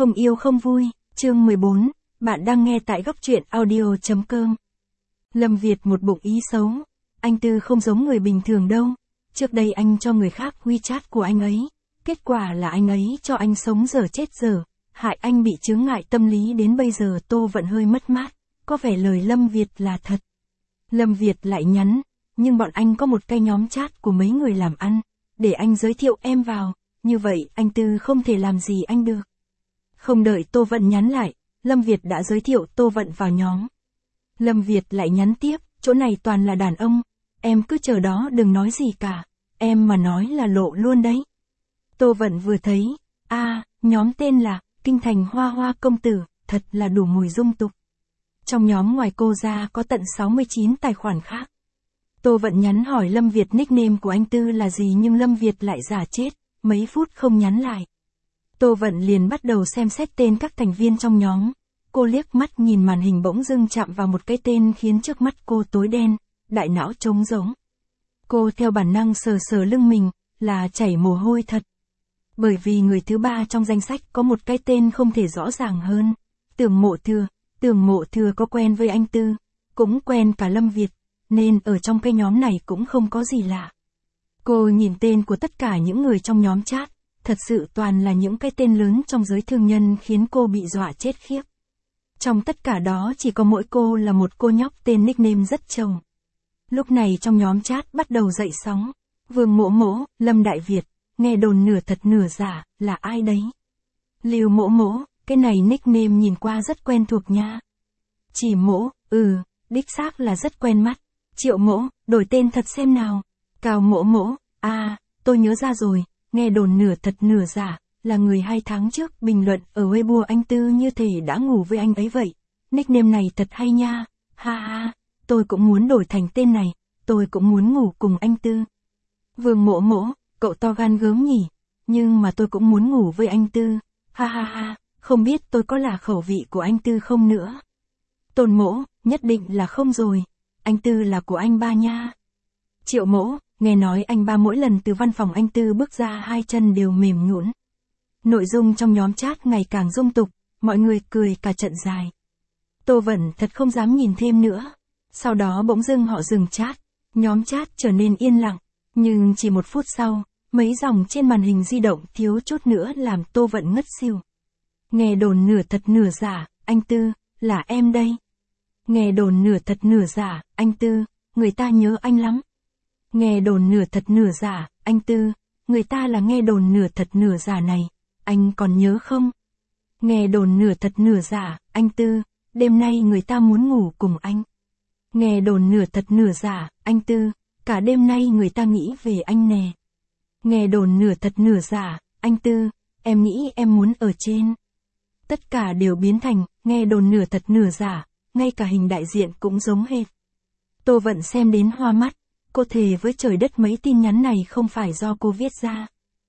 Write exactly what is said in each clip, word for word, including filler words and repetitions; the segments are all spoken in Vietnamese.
Không yêu không vui, chương mười bốn, bạn đang nghe tại góc truyện audio chấm com. Lâm Việt một bụng ý xấu, anh Tư không giống người bình thường đâu, trước đây anh cho người khác WeChat của anh ấy, kết quả là anh ấy cho anh sống dở chết dở, hại anh bị chướng ngại tâm lý đến bây giờ Tô Vận hơi mất mát, có vẻ lời Lâm Việt là thật. Lâm Việt lại nhắn, nhưng bọn anh có một cái nhóm chat của mấy người làm ăn, để anh giới thiệu em vào, như vậy anh Tư không thể làm gì anh được. Không đợi Tô Vận nhắn lại, Lâm Việt đã giới thiệu Tô Vận vào nhóm. Lâm Việt lại nhắn tiếp, chỗ này toàn là đàn ông, em cứ chờ đó đừng nói gì cả, em mà nói là lộ luôn đấy. Tô Vận vừa thấy, a à, nhóm tên là Kinh Thành Hoa Hoa Công Tử, thật là đủ mùi dung tục. Trong nhóm ngoài cô ra có tận sáu mươi chín tài khoản khác. Tô Vận nhắn hỏi Lâm Việt nickname của anh Tư là gì nhưng Lâm Việt lại giả chết, mấy phút không nhắn lại. Tô Vận liền bắt đầu xem xét tên các thành viên trong nhóm. Cô liếc mắt nhìn màn hình bỗng dưng chạm vào một cái tên khiến trước mắt cô tối đen, đại não trống rỗng. Cô theo bản năng sờ sờ lưng mình, là chảy mồ hôi thật. Bởi vì người thứ ba trong danh sách có một cái tên không thể rõ ràng hơn. Tưởng Mộ Thừa, Tưởng Mộ Thừa có quen với anh Tư, cũng quen cả Lâm Việt, nên ở trong cái nhóm này cũng không có gì lạ. Cô nhìn tên của tất cả những người trong nhóm chat, thật sự toàn là những cái tên lớn trong giới thương nhân khiến cô bị dọa chết khiếp. Trong tất cả đó chỉ có mỗi cô là một cô nhóc tên nickname rất trông. Lúc này trong nhóm chat bắt đầu dậy sóng. Vương Mỗ Mỗ, Lâm Đại Việt, nghe đồn nửa thật nửa giả, là ai đấy? Lưu Mỗ Mỗ, cái này nickname nhìn qua rất quen thuộc nha. Chỉ Mỗ, ừ, đích xác là rất quen mắt. Triệu Mỗ, đổi tên thật xem nào. Cao Mỗ Mỗ, à, tôi nhớ ra rồi, nghe đồn nửa thật nửa giả, là người hai tháng trước bình luận ở Weibo anh Tư như thể đã ngủ với anh ấy vậy. Nickname này thật hay nha, ha ha, tôi cũng muốn đổi thành tên này, tôi cũng muốn ngủ cùng anh Tư. Vương Mỗ Mỗ, cậu to gan gớm nhỉ, nhưng mà tôi cũng muốn ngủ với anh Tư, ha ha ha, không biết tôi có là khẩu vị của anh Tư không nữa. Tôn Mỗ, nhất định là không rồi, anh Tư là của anh ba nha. Triệu Mỗ, nghe nói anh ba mỗi lần từ văn phòng anh Tư bước ra hai chân đều mềm nhũn. Nội dung trong nhóm chat ngày càng dung tục, mọi người cười cả trận dài. Tô Vận thật không dám nhìn thêm nữa. Sau đó bỗng dưng họ dừng chat, nhóm chat trở nên yên lặng, nhưng chỉ một phút sau, mấy dòng trên màn hình di động thiếu chút nữa làm Tô Vận ngất xỉu. Nghe đồn nửa thật nửa giả, anh Tư, là em đây. Nghe đồn nửa thật nửa giả, anh Tư, người ta nhớ anh lắm. Nghe đồn nửa thật nửa giả, anh Tư, người ta là nghe đồn nửa thật nửa giả này, anh còn nhớ không? Nghe đồn nửa thật nửa giả, anh Tư, đêm nay người ta muốn ngủ cùng anh. Nghe đồn nửa thật nửa giả, anh Tư, cả đêm nay người ta nghĩ về anh nè. Nghe đồn nửa thật nửa giả, anh Tư, em nghĩ em muốn ở trên. Tất cả đều biến thành, nghe đồn nửa thật nửa giả, ngay cả hình đại diện cũng giống hệt. Tô Vận xem đến hoa mắt, cô thề với trời đất mấy tin nhắn này không phải do cô viết ra.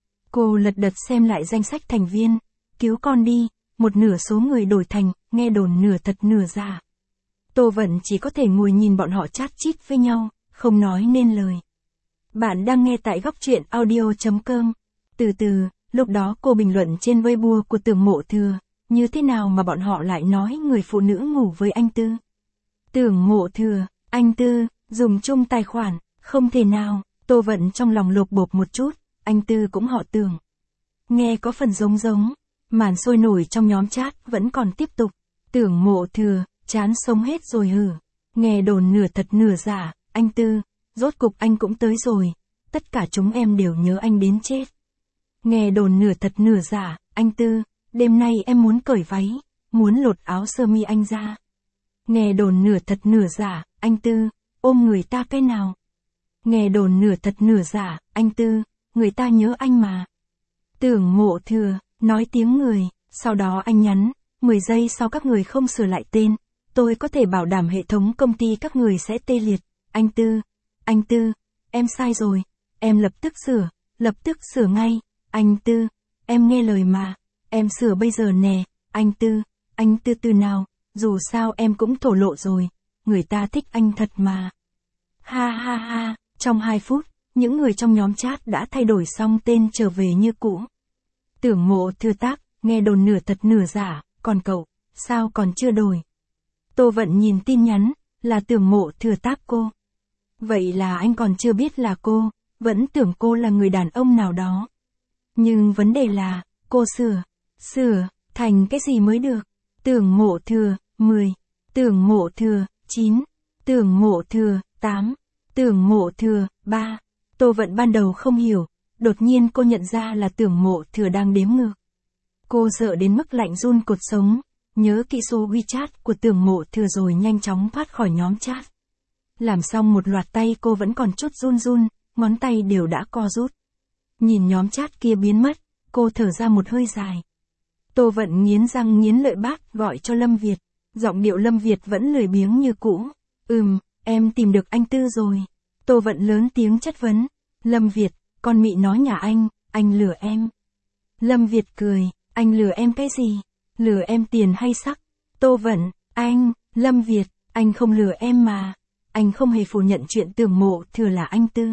Cô lật đật xem lại danh sách thành viên, cứu con đi, một nửa số người đổi thành, nghe đồn nửa thật nửa giả. Tô Vận chỉ có thể ngồi nhìn bọn họ chat chít với nhau, không nói nên lời. Bạn đang nghe tại góc truyện audio chấm com. Từ từ, lúc đó cô bình luận trên Weibo của Tưởng Mộ Thừa, như thế nào mà bọn họ lại nói người phụ nữ ngủ với anh Tư. Tưởng Mộ Thừa, anh Tư, dùng chung tài khoản, không thể nào, Tô Vận trong lòng lột bột một chút, anh Tư cũng họ Tưởng. Nghe có phần giống giống, màn sôi nổi trong nhóm chat vẫn còn tiếp tục. Tưởng Mộ Thừa, chán sống hết rồi hử. Nghe đồn nửa thật nửa giả, anh Tư, rốt cục anh cũng tới rồi, tất cả chúng em đều nhớ anh đến chết. Nghe đồn nửa thật nửa giả, anh Tư, đêm nay em muốn cởi váy, muốn lột áo sơ mi anh ra. Nghe đồn nửa thật nửa giả, anh Tư, ôm người ta cái nào. Nghe đồn nửa thật nửa giả, anh Tư, người ta nhớ anh mà. Tưởng Mộ Thừa, nói tiếng người, sau đó anh nhắn, mười giây sau các người không sửa lại tên, tôi có thể bảo đảm hệ thống công ty các người sẽ tê liệt. Anh Tư, anh Tư, em sai rồi, em lập tức sửa, lập tức sửa ngay, anh Tư, em nghe lời mà, em sửa bây giờ nè, anh Tư, anh Tư từ nào, dù sao em cũng thổ lộ rồi, người ta thích anh thật mà. Ha ha ha, trong hai phút, những người trong nhóm chat đã thay đổi xong tên trở về như cũ. Tưởng Mộ Thừa tác, nghe đồn nửa thật nửa giả, còn cậu, sao còn chưa đổi? Tô Vận nhìn tin nhắn, là Tưởng Mộ Thừa tác cô. Vậy là anh còn chưa biết là cô, vẫn tưởng cô là người đàn ông nào đó. Nhưng vấn đề là, cô sửa, sửa, thành cái gì mới được? Tưởng Mộ Thừa, mười, Tưởng Mộ Thừa, chín, Tưởng Mộ Thừa, tám, Tưởng Mộ Thừa, ba. Tô Vận ban đầu không hiểu, đột nhiên cô nhận ra là Tưởng Mộ Thừa đang đếm ngược. Cô sợ đến mức lạnh run cột sống, nhớ kỹ số WeChat của Tưởng Mộ Thừa rồi nhanh chóng thoát khỏi nhóm chat. Làm xong một loạt tay cô vẫn còn chút run run, ngón tay đều đã co rút. Nhìn nhóm chat kia biến mất, cô thở ra một hơi dài. Tô Vận nghiến răng nghiến lợi bác gọi cho Lâm Việt, giọng điệu Lâm Việt vẫn lười biếng như cũ. Ừm, em tìm được anh Tư rồi. Tô Vận lớn tiếng chất vấn. Lâm Việt, con mị nói nhà anh, anh lừa em. Lâm Việt cười, anh lừa em cái gì? Lừa em tiền hay sắc? Tô Vận, anh, Lâm Việt, anh không lừa em mà. Anh không hề phủ nhận chuyện Tưởng Mộ Thừa là anh Tư.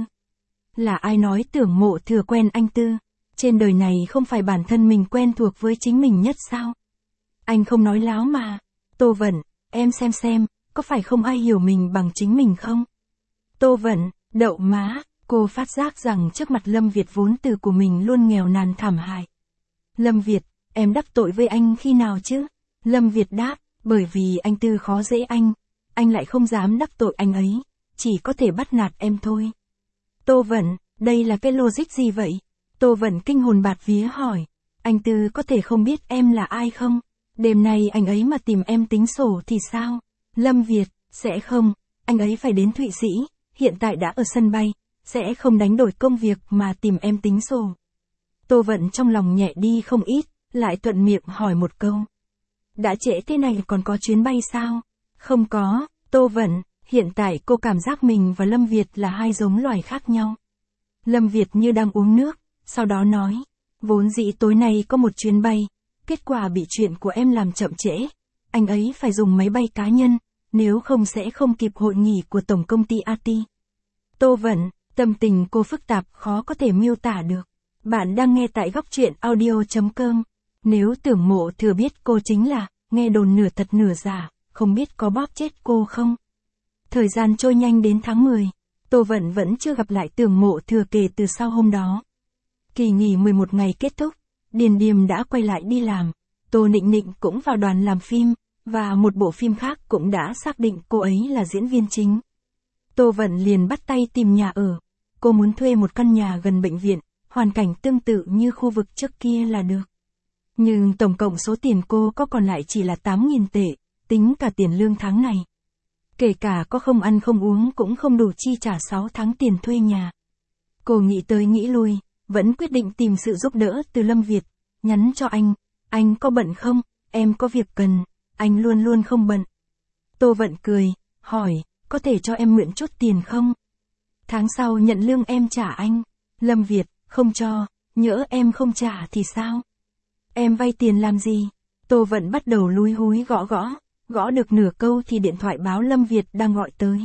Là ai nói Tưởng Mộ Thừa quen anh Tư? Trên đời này không phải bản thân mình quen thuộc với chính mình nhất sao? Anh không nói láo mà. Tô Vận, em xem xem, có phải không ai hiểu mình bằng chính mình không? Tô Vận, đậu má, cô phát giác rằng trước mặt Lâm Việt vốn từ của mình luôn nghèo nàn thảm hại. Lâm Việt, em đắc tội với anh khi nào chứ? Lâm Việt đáp, bởi vì anh Tư khó dễ anh, anh lại không dám đắc tội anh ấy, chỉ có thể bắt nạt em thôi. Tô Vận, đây là cái logic gì vậy? Tô Vận kinh hồn bạt vía hỏi, anh Tư có thể không biết em là ai không? Đêm nay anh ấy mà tìm em tính sổ thì sao? Lâm Việt, sẽ không, anh ấy phải đến Thụy Sĩ, hiện tại đã ở sân bay, sẽ không đánh đổi công việc mà tìm em tính sổ. Tô Vận trong lòng nhẹ đi không ít, lại thuận miệng hỏi một câu. Đã trễ thế này còn có chuyến bay sao? Không có, Tô Vận, hiện tại cô cảm giác mình và Lâm Việt là hai giống loài khác nhau. Lâm Việt như đang uống nước, sau đó nói, vốn dĩ tối nay có một chuyến bay, kết quả bị chuyện của em làm chậm trễ, anh ấy phải dùng máy bay cá nhân, nếu không sẽ không kịp hội nghị của tổng công ty a tê. Tô Vận, tâm tình cô phức tạp khó có thể miêu tả được. Bạn đang nghe tại góc truyện audio chấm com. Nếu Tưởng Mộ Thừa biết cô chính là, nghe đồn nửa thật nửa giả, không biết có bóp chết cô không? Thời gian trôi nhanh đến tháng mười, Tô Vận vẫn chưa gặp lại Tưởng Mộ Thừa kể từ sau hôm đó. Kỳ nghỉ mười một ngày kết thúc, Điền Điềm đã quay lại đi làm, Tô Nịnh Nịnh cũng vào đoàn làm phim, và một bộ phim khác cũng đã xác định cô ấy là diễn viên chính. Tô Vận liền bắt tay tìm nhà ở, cô muốn thuê một căn nhà gần bệnh viện, hoàn cảnh tương tự như khu vực trước kia là được. Nhưng tổng cộng số tiền cô có còn lại chỉ là tám nghìn tệ, tính cả tiền lương tháng này. Kể cả có không ăn không uống cũng không đủ chi trả sáu tháng tiền thuê nhà. Cô nghĩ tới nghĩ lui, vẫn quyết định tìm sự giúp đỡ từ Lâm Việt, nhắn cho anh, anh có bận không, em có việc cần, anh luôn luôn không bận. Tô Vận cười, hỏi, có thể cho em mượn chút tiền không? Tháng sau nhận lương em trả anh. Lâm Việt, không cho, nhỡ em không trả thì sao? Em vay tiền làm gì? Tô Vận bắt đầu lúi húi gõ gõ, gõ được nửa câu thì điện thoại báo Lâm Việt đang gọi tới.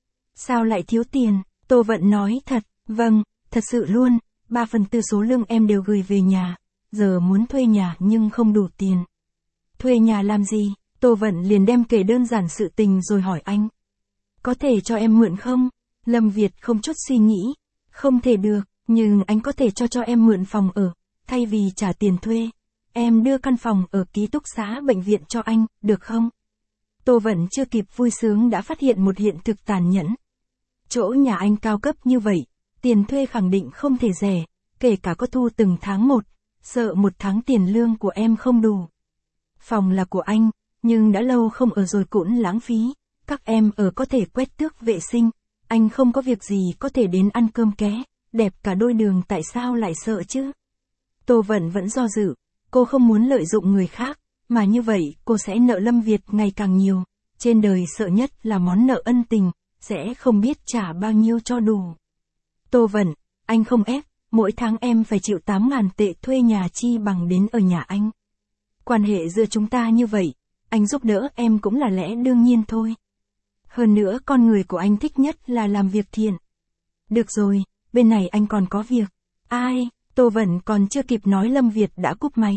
Sao lại thiếu tiền? Tô Vận nói thật, vâng, thật sự luôn, ba phần tư số lương em đều gửi về nhà, giờ muốn thuê nhà nhưng không đủ tiền. Thuê nhà làm gì? Tô Vận liền đem kể đơn giản sự tình rồi hỏi anh. Có thể cho em mượn không? Lâm Việt không chút suy nghĩ, không thể được, nhưng anh có thể cho cho em mượn phòng ở, thay vì trả tiền thuê. Em đưa căn phòng ở ký túc xá bệnh viện cho anh, được không? Tô Vận chưa kịp vui sướng đã phát hiện một hiện thực tàn nhẫn. Chỗ nhà anh cao cấp như vậy, tiền thuê khẳng định không thể rẻ, kể cả có thu từng tháng một, sợ một tháng tiền lương của em không đủ. Phòng là của anh, nhưng đã lâu không ở rồi cũng lãng phí, các em ở có thể quét tước vệ sinh, anh không có việc gì có thể đến ăn cơm ké, đẹp cả đôi đường tại sao lại sợ chứ? Tô Vận vẫn do dự, cô không muốn lợi dụng người khác, mà như vậy cô sẽ nợ Lâm Việt ngày càng nhiều, trên đời sợ nhất là món nợ ân tình, sẽ không biết trả bao nhiêu cho đủ. Tô Vận, anh không ép, mỗi tháng em phải chịu tám ngàn tệ thuê nhà chi bằng đến ở nhà anh. Quan hệ giữa chúng ta như vậy, anh giúp đỡ em cũng là lẽ đương nhiên thôi. Hơn nữa con người của anh thích nhất là làm việc thiện. Được rồi, bên này anh còn có việc. Ai? Tô Vận còn chưa kịp nói Lâm Việt đã cúp máy.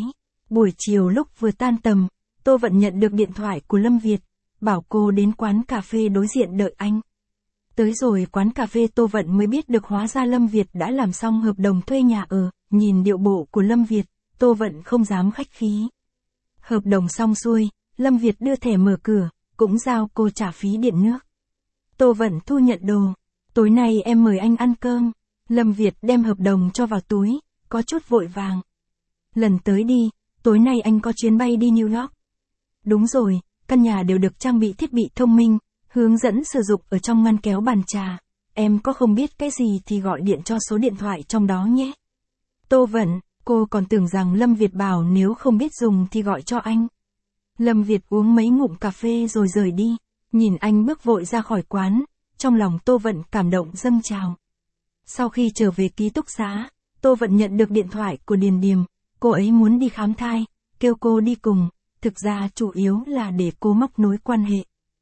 Buổi chiều lúc vừa tan tầm, Tô Vận nhận được điện thoại của Lâm Việt, bảo cô đến quán cà phê đối diện đợi anh. Tới rồi quán cà phê Tô Vận mới biết được hóa ra Lâm Việt đã làm xong hợp đồng thuê nhà ở, nhìn điệu bộ của Lâm Việt, Tô Vận không dám khách khí. Hợp đồng xong xuôi, Lâm Việt đưa thẻ mở cửa, cũng giao cô trả phí điện nước. Tô Vận thu nhận đồ. Tối nay em mời anh ăn cơm. Lâm Việt đem hợp đồng cho vào túi, có chút vội vàng. Lần tới đi, tối nay anh có chuyến bay đi New York. Đúng rồi, căn nhà đều được trang bị thiết bị thông minh, hướng dẫn sử dụng ở trong ngăn kéo bàn trà. Em có không biết cái gì thì gọi điện cho số điện thoại trong đó nhé. Tô Vận, cô còn tưởng rằng Lâm Việt bảo nếu không biết dùng thì gọi cho anh. Lâm Việt uống mấy ngụm cà phê rồi rời đi, nhìn anh bước vội ra khỏi quán, trong lòng Tô Vận cảm động dâng trào. Sau khi trở về ký túc xá, Tô Vận nhận được điện thoại của Điền Điềm, cô ấy muốn đi khám thai, kêu cô đi cùng, thực ra chủ yếu là để cô móc nối quan hệ.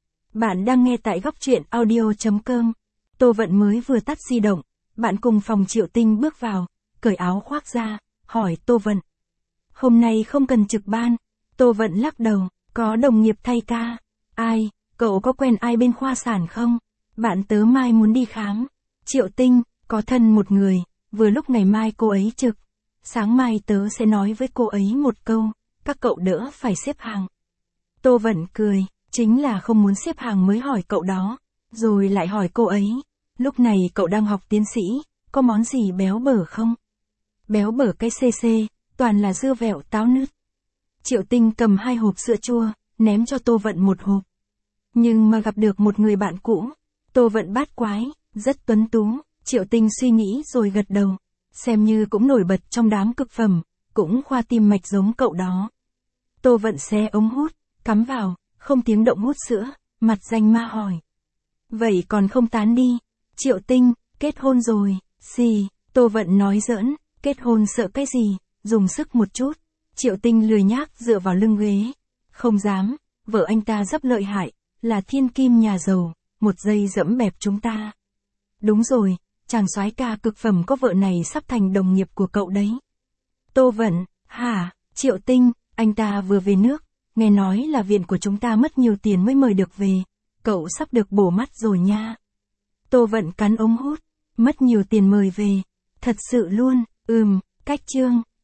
Bạn đang nghe tại góc truyện audio chấm com. Tô Vận mới vừa tắt di động, bạn cùng phòng Triệu Tinh bước vào, cởi áo khoác ra, hỏi Tô Vận. Hôm nay không cần trực ban. Tô Vận lắc đầu, có đồng nghiệp thay ca. Ai, cậu có quen ai bên khoa sản không? Bạn tớ mai muốn đi khám. Triệu Tinh, có thân một người, vừa lúc ngày mai cô ấy trực. Sáng mai tớ sẽ nói với cô ấy một câu, các cậu đỡ phải xếp hàng. Tô Vận cười, chính là không muốn xếp hàng mới hỏi cậu đó, rồi lại hỏi cô ấy. Lúc này cậu đang học tiến sĩ, có món gì béo bở không? Béo bở cái xê xê, toàn là dưa vẹo táo nứt. Triệu Tinh cầm hai hộp sữa chua, ném cho Tô Vận một hộp. Nhưng mà gặp được một người bạn cũ, Tô Vận bát quái, rất tuấn tú, Triệu Tinh suy nghĩ rồi gật đầu. Xem như cũng nổi bật trong đám cực phẩm, cũng khoa tim mạch giống cậu đó. Tô Vận xé ống hút, cắm vào, không tiếng động hút sữa, mặt danh ma hỏi. Vậy còn không tán đi? Triệu Tinh, kết hôn rồi, xì, Tô Vận nói giỡn, kết hôn sợ cái gì, dùng sức một chút. Triệu Tinh lười nhác dựa vào lưng ghế. Không dám, vợ anh ta rất lợi hại, là thiên kim nhà giàu, một giây dẫm bẹp chúng ta. Đúng rồi, chàng soái ca cực phẩm có vợ này sắp thành đồng nghiệp của cậu đấy. Tô Vận, hả, Triệu Tinh, anh ta vừa về nước, nghe nói là viện của chúng ta mất nhiều tiền mới mời được về, cậu sắp được bổ mắt rồi nha. Tô Vận cắn ống hút, mất nhiều tiền mời về, thật sự luôn, ừm, cách chương.